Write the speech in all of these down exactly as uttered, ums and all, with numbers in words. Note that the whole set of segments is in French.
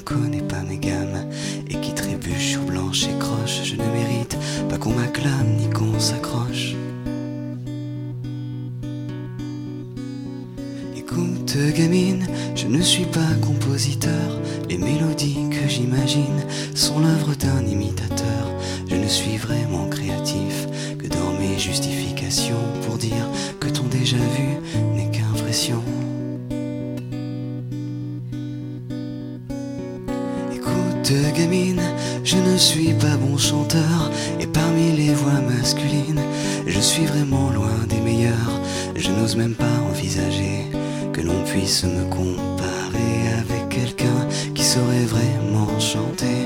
connaît pas mes gammes et qui trébuche sur blanche et croche. Je ne mérite pas qu'on m'acclame ni qu'on s'accroche. Écoute gamine, je ne suis pas compositeur. Les mélodies que j'imagine sont l'œuvre d'un imitateur. Je ne suis vraiment créatif que dans mes justifications pour dire que ton déjà vu n'est qu'impression. Écoute gamine, je ne suis pas bon chanteur et parmi les voix masculines, je suis vraiment loin des meilleurs. Je n'ose même pas envisager que l'on puisse me comparer avec quelqu'un qui saurait vraiment chanter.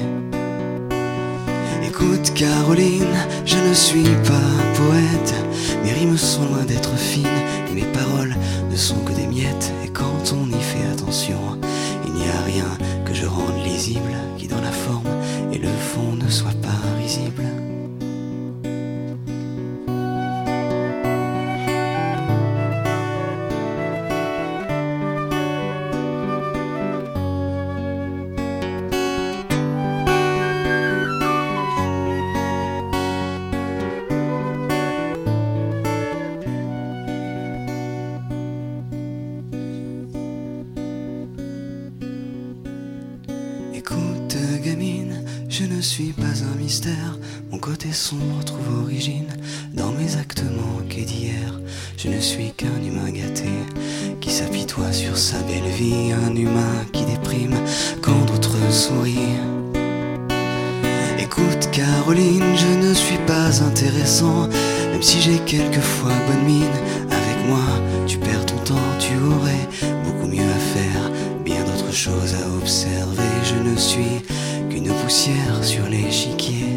Écoute Caroline, je ne suis pas poète, mes rimes sont loin d'être fines et mes paroles ne sont que des miettes. Et quand on y fait attention, il n'y a rien que je rende lisible qui dans la forme et le fond ne soit pas risible. Écoute gamine, je ne suis pas un mystère. Mon côté sombre trouve origine dans mes actes manqués d'hier. Je ne suis qu'un humain gâté qui s'apitoie sur sa belle vie. Un humain qui déprime quand d'autres sourient. Écoute Caroline, je ne suis pas intéressant, même si j'ai quelquefois bonne mine. Avec moi, tu perds ton temps, tu aurais beaucoup mieux à faire, bien d'autres choses à observer. Je ne suis qu'une poussière sur l'échiquier.